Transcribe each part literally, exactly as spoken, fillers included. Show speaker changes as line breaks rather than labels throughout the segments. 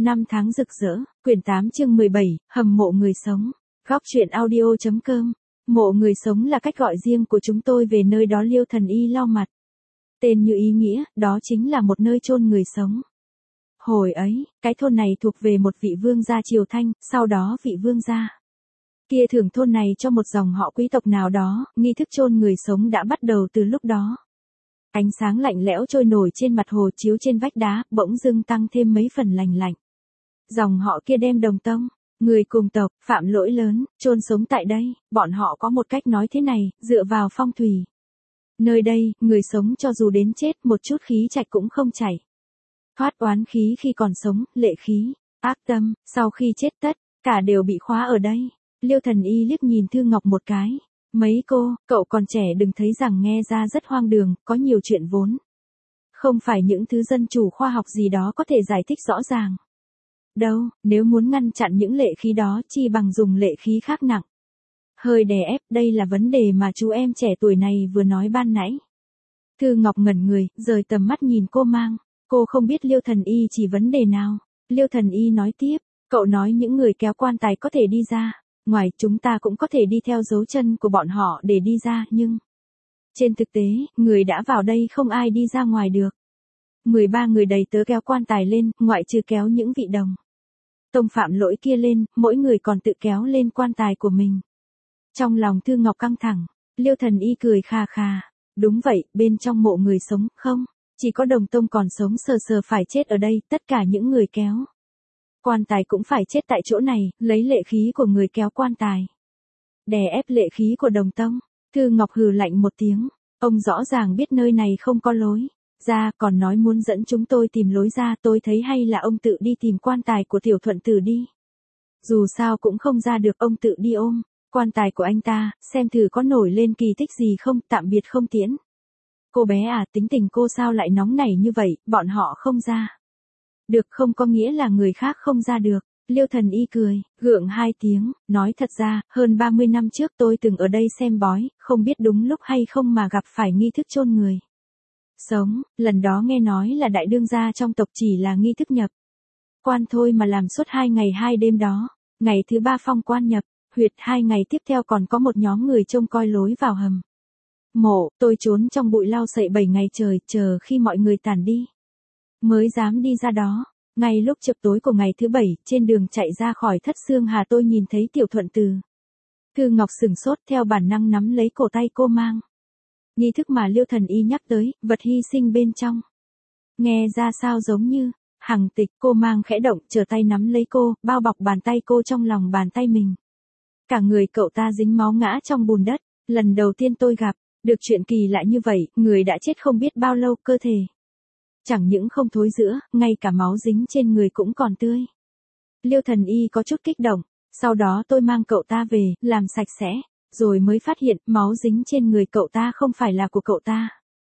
Năm tháng rực rỡ, quyển tám chương mười bảy, hầm mộ người sống. Góc truyện audio.com. Mộ người sống là cách gọi riêng của chúng tôi về nơi đó Liêu Thần Y lau mặt. Tên như ý nghĩa, đó chính là một nơi chôn người sống. Hồi ấy, cái thôn này thuộc về một vị vương gia Triều Thanh, sau đó vị vương gia kia thưởng thôn này cho một dòng họ quý tộc nào đó, nghi thức chôn người sống đã bắt đầu từ lúc đó. Ánh sáng lạnh lẽo trôi nổi trên mặt hồ chiếu trên vách đá, bỗng dưng tăng thêm mấy phần lành lạnh. Dòng họ kia đem đồng tông, người cùng tộc, phạm lỗi lớn, chôn sống tại đây, bọn họ có một cách nói thế này, dựa vào phong thủy. Nơi đây, người sống cho dù đến chết một chút khí trạch cũng không chảy. Thoát oán khí khi còn sống, lệ khí, ác tâm, sau khi chết tất, cả đều bị khóa ở đây. Liêu Thần Y liếc nhìn Thư Ngọc một cái. Mấy cô, cậu còn trẻ đừng thấy rằng nghe ra rất hoang đường, có nhiều chuyện vốn. Không phải những thứ dân chủ khoa học gì đó có thể giải thích rõ ràng. Đâu, nếu muốn ngăn chặn những lệ khí đó chi bằng dùng lệ khí khác nặng. Hơi đè ép, đây là vấn đề mà chú em trẻ tuổi này vừa nói ban nãy. Thư Ngọc ngẩn người, rời tầm mắt nhìn cô Mang. Cô không biết Liêu Thần Y chỉ vấn đề nào. Liêu Thần Y nói tiếp, cậu nói những người kéo quan tài có thể đi ra. Ngoài chúng ta cũng có thể đi theo dấu chân của bọn họ để đi ra, nhưng trên thực tế, người đã vào đây không ai đi ra ngoài được. mười ba người đầy tớ kéo quan tài lên, ngoại trừ kéo những vị đồng tông phạm lỗi kia lên, mỗi người còn tự kéo lên quan tài của mình. Trong lòng Thư Ngọc căng thẳng, Liêu Thần Y cười kha kha. Đúng vậy, bên trong mộ người sống, không, chỉ có đồng tông còn sống sờ sờ phải chết ở đây, tất cả những người kéo quan tài cũng phải chết tại chỗ này, lấy lệ khí của người kéo quan tài đè ép lệ khí của đồng tông. Thư Ngọc hừ lạnh một tiếng, ông rõ ràng biết nơi này không có lối ra, còn nói muốn dẫn chúng tôi tìm lối ra, tôi thấy hay là ông tự đi tìm quan tài của Tiểu Thuận Tử đi. Dù sao cũng không ra được, ông tự đi ôm quan tài của anh ta, xem thử có nổi lên kỳ tích gì không, tạm biệt không tiễn. Cô bé à, tính tình cô sao lại nóng nảy như vậy, bọn họ không ra được không có nghĩa là người khác không ra được. Liêu Thần Y cười, gượng hai tiếng, nói thật ra, hơn ba mươi năm trước tôi từng ở đây xem bói, không biết đúng lúc hay không mà gặp phải nghi thức chôn người sống, lần đó nghe nói là đại đương gia trong tộc chỉ là nghi thức nhập quan thôi mà làm suốt hai ngày hai đêm đó. Ngày thứ ba phong quan nhập huyệt, hai ngày tiếp theo còn có một nhóm người trông coi lối vào hầm mộ, tôi trốn trong bụi lau sậy bảy ngày trời, chờ khi mọi người tản đi mới dám đi ra đó. Ngay lúc chập tối của ngày thứ bảy, trên đường chạy ra khỏi Thất Xương Hà tôi nhìn thấy Tiểu Thuận Tử. Thư Ngọc sửng sốt, theo bản năng nắm lấy cổ tay cô Mang. Nghi thức mà Liêu Thần Y nhắc tới, vật hy sinh bên trong. Nghe ra sao giống như hằng tịch. Cô Mang khẽ động, trở tay nắm lấy cô, bao bọc bàn tay cô trong lòng bàn tay mình. Cả người cậu ta dính máu ngã trong bùn đất. Lần đầu tiên tôi gặp được chuyện kỳ lạ như vậy, người đã chết không biết bao lâu, cơ thể chẳng những không thối rữa, ngay cả máu dính trên người cũng còn tươi. Liêu Thần Y có chút kích động, sau đó tôi mang cậu ta về, làm sạch sẽ, rồi mới phát hiện máu dính trên người cậu ta không phải là của cậu ta,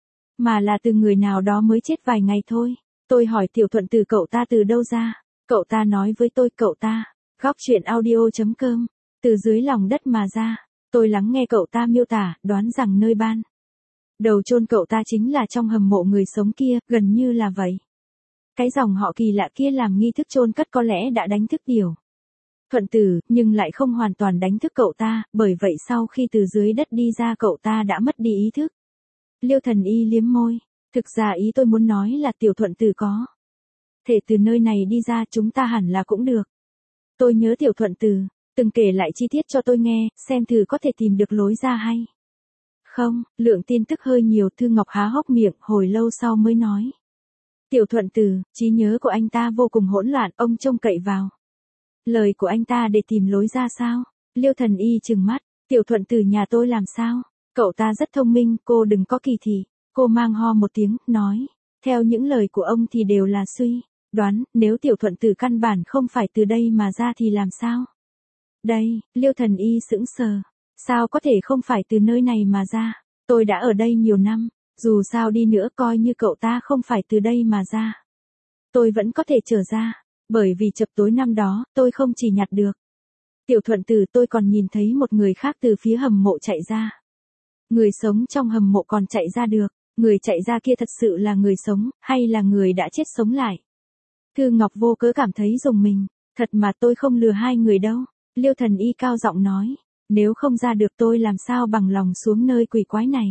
mà là từ người nào đó mới chết vài ngày thôi. Tôi hỏi Tiểu Thuận Tử cậu ta từ đâu ra, cậu ta nói với tôi cậu ta, góc truyện audio.com, từ dưới lòng đất mà ra. Tôi lắng nghe cậu ta miêu tả, đoán rằng nơi ban đầu chôn cậu ta chính là trong hầm mộ người sống kia, gần như là vậy. Cái dòng họ kỳ lạ kia làm nghi thức chôn cất có lẽ đã đánh thức Tiểu Thuận Tử, nhưng lại không hoàn toàn đánh thức cậu ta, bởi vậy sau khi từ dưới đất đi ra cậu ta đã mất đi ý thức. Liêu Thần Y liếm môi, thực ra ý tôi muốn nói là Tiểu Thuận Tử có thể từ nơi này đi ra, chúng ta hẳn là cũng được. Tôi nhớ Tiểu Thuận Tử từng kể lại chi tiết cho tôi nghe, xem thử có thể tìm được lối ra hay không. Lượng tin tức hơi nhiều, Thư Ngọc há hốc miệng, hồi lâu sau mới nói. Tiểu Thuận Tử, trí nhớ của anh ta vô cùng hỗn loạn, ông trông cậy vào lời của anh ta để tìm lối ra sao? Liêu Thần Y trừng mắt, Tiểu Thuận Tử nhà tôi làm sao? Cậu ta rất thông minh, cô đừng có kỳ thị. Cô Mang ho một tiếng, nói, theo những lời của ông thì đều là suy đoán, nếu Tiểu Thuận Tử căn bản không phải từ đây mà ra thì làm sao? Đây, Liêu Thần Y sững sờ. Sao có thể không phải từ nơi này mà ra? Tôi đã ở đây nhiều năm, dù sao đi nữa coi như cậu ta không phải từ đây mà ra, tôi vẫn có thể trở ra, bởi vì chập tối năm đó, tôi không chỉ nhặt được Tiểu Thuận Tử, tôi còn nhìn thấy một người khác từ phía hầm mộ chạy ra. Người sống trong hầm mộ còn chạy ra được, người chạy ra kia thật sự là người sống, hay là người đã chết sống lại? Thư Ngọc vô cớ cảm thấy rùng mình. Thật mà tôi không lừa hai người đâu. Liêu Thần Y cao giọng nói. Nếu không ra được tôi làm sao bằng lòng xuống nơi quỷ quái này.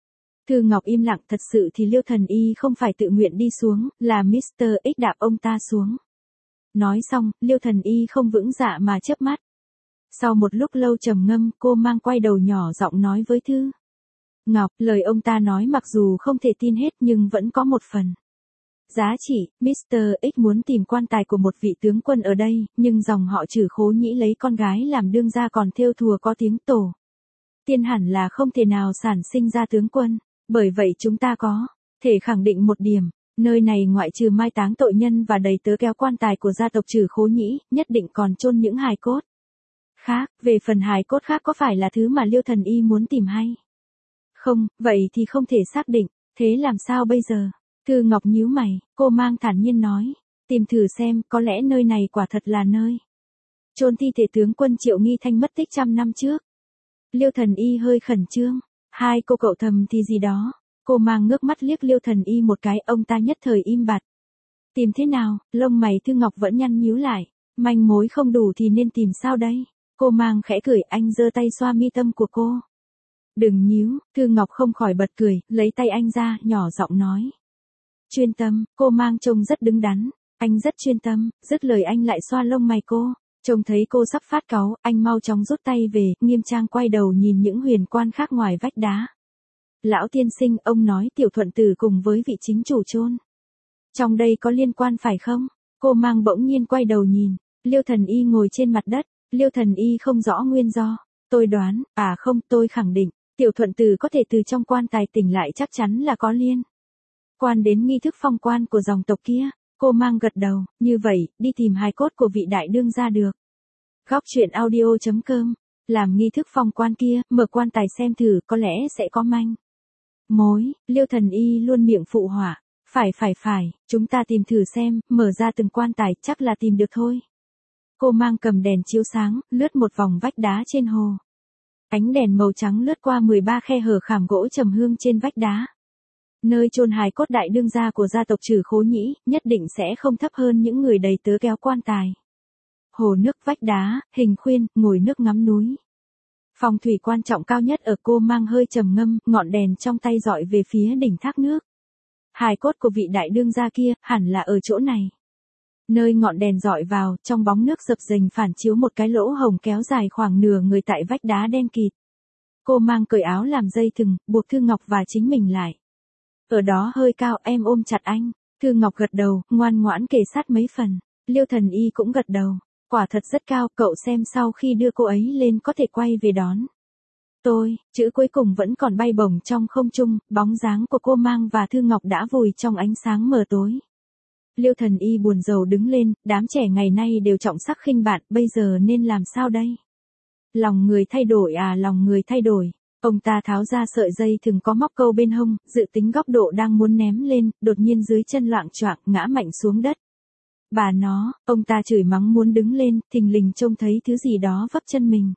Thư Ngọc im lặng, thật sự thì Liêu Thần Y không phải tự nguyện đi xuống, là mít tơ X đạp ông ta xuống. Nói xong, Liêu Thần Y không vững dạ mà chớp mắt. Sau một lúc lâu trầm ngâm, cô mang quay đầu nhỏ giọng nói với Thư Ngọc, lời ông ta nói mặc dù không thể tin hết nhưng vẫn có một phần giá trị. mít tơ X muốn tìm quan tài của một vị tướng quân ở đây, nhưng dòng họ Trử Khố Nhĩ lấy con gái làm đương gia còn thêu thùa có tiếng tổ tiên hẳn là không thể nào sản sinh ra tướng quân. Bởi vậy chúng ta có thể khẳng định một điểm, nơi này ngoại trừ mai táng tội nhân và đầy tớ kéo quan tài của gia tộc Trử Khố Nhĩ, nhất định còn chôn những hài cốt khác. Về phần hài cốt khác có phải là thứ mà Liêu Thần Y muốn tìm hay không, vậy thì không thể xác định. Thế làm sao bây giờ? Thư Ngọc nhíu mày, cô mang thản nhiên nói. Tìm thử xem, có lẽ nơi này quả thật là nơi chôn thi thể tướng quân Triệu Nghi Thanh mất tích trăm năm trước. Liêu Thần Y hơi khẩn trương. Hai cô cậu thầm thì gì đó. Cô mang ngước mắt liếc Liêu Thần Y một cái, ông ta nhất thời im bặt. Tìm thế nào? Lông mày Thư Ngọc vẫn nhăn nhíu lại. Manh mối không đủ thì nên tìm sao đây? Cô mang khẽ cười, anh giơ tay xoa mi tâm của cô. Đừng nhíu. Thư Ngọc không khỏi bật cười, lấy tay anh ra, nhỏ giọng nói. Chuyên tâm. Cô mang trông rất đứng đắn. Anh rất chuyên tâm. Dứt lời anh lại xoa lông mày cô. Trông thấy cô sắp phát cáu, anh mau chóng rút tay về, nghiêm trang quay đầu nhìn những huyền quan khác ngoài vách đá. Lão tiên sinh, ông nói Tiểu Thuận Tử cùng với vị chính chủ chôn trong đây có liên quan phải không? Cô mang bỗng nhiên quay đầu nhìn. Liêu Thần Y ngồi trên mặt đất. Liêu Thần Y không rõ nguyên do. Tôi đoán, à không, tôi khẳng định, Tiểu Thuận Tử có thể từ trong quan tài tỉnh lại, chắc chắn là có liên quan đến nghi thức phong quan của dòng tộc kia. Cô mang gật đầu, như vậy, đi tìm hài cốt của vị đại đương gia được. Góc truyện audio chấm com. Làm nghi thức phong quan kia, mở quan tài xem thử, có lẽ sẽ có manh mối. Liêu Thần Y luôn miệng phụ họa. Phải phải phải, chúng ta tìm thử xem, mở ra từng quan tài, chắc là tìm được thôi. Cô mang cầm đèn chiếu sáng, lướt một vòng vách đá trên hồ. Ánh đèn màu trắng lướt qua mười ba khe hở khảm gỗ trầm hương trên vách đá. Nơi chôn hài cốt đại đương gia của gia tộc Trử Khố Nhĩ, nhất định sẽ không thấp hơn những người đầy tớ kéo quan tài. Hồ nước, vách đá, hình khuyên, ngồi nước ngắm núi. Phong thủy quan trọng cao nhất ở. Cô mang hơi trầm ngâm, ngọn đèn trong tay dọi về phía đỉnh thác nước. Hài cốt của vị đại đương gia kia, hẳn là ở chỗ này. Nơi ngọn đèn dọi vào, trong bóng nước dập dềnh phản chiếu một cái lỗ hồng kéo dài khoảng nửa người tại vách đá đen kịt. Cô mang cởi áo làm dây thừng, buộc Thư Ngọc và chính mình lại. Ở đó hơi cao, em ôm chặt anh. Thư Ngọc gật đầu, ngoan ngoãn kề sát mấy phần. Liêu Thần Y cũng gật đầu. Quả thật rất cao, cậu xem sau khi đưa cô ấy lên có thể quay về đón tôi. Chữ cuối cùng vẫn còn bay bổng trong không trung, bóng dáng của cô mang và Thư Ngọc đã vùi trong ánh sáng mờ tối. Liêu Thần Y buồn rầu đứng lên, đám trẻ ngày nay đều trọng sắc khinh bạn, bây giờ nên làm sao đây? Lòng người thay đổi à, lòng người thay đổi. Ông ta tháo ra sợi dây thừng có móc câu bên hông, dự tính góc độ đang muốn ném lên, đột nhiên dưới chân loạng choạng ngã mạnh xuống đất. Bà nó, ông ta chửi mắng muốn đứng lên, thình lình trông thấy thứ gì đó vấp chân mình.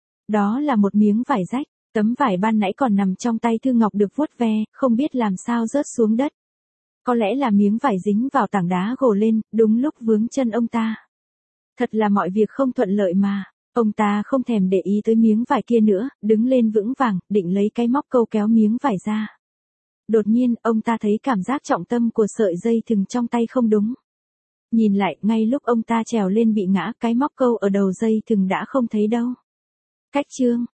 Đó là một miếng vải rách, tấm vải ban nãy còn nằm trong tay Thư Ngọc được vuốt ve, không biết làm sao rớt xuống đất. Có lẽ là miếng vải dính vào tảng đá gồ lên, đúng lúc vướng chân ông ta. Thật là mọi việc không thuận lợi mà. Ông ta không thèm để ý tới miếng vải kia nữa, đứng lên vững vàng, định lấy cái móc câu kéo miếng vải ra. Đột nhiên, ông ta thấy cảm giác trọng tâm của sợi dây thừng trong tay không đúng. Nhìn lại, ngay lúc ông ta trèo lên bị ngã, cái móc câu ở đầu dây thừng đã không thấy đâu. Cách chương.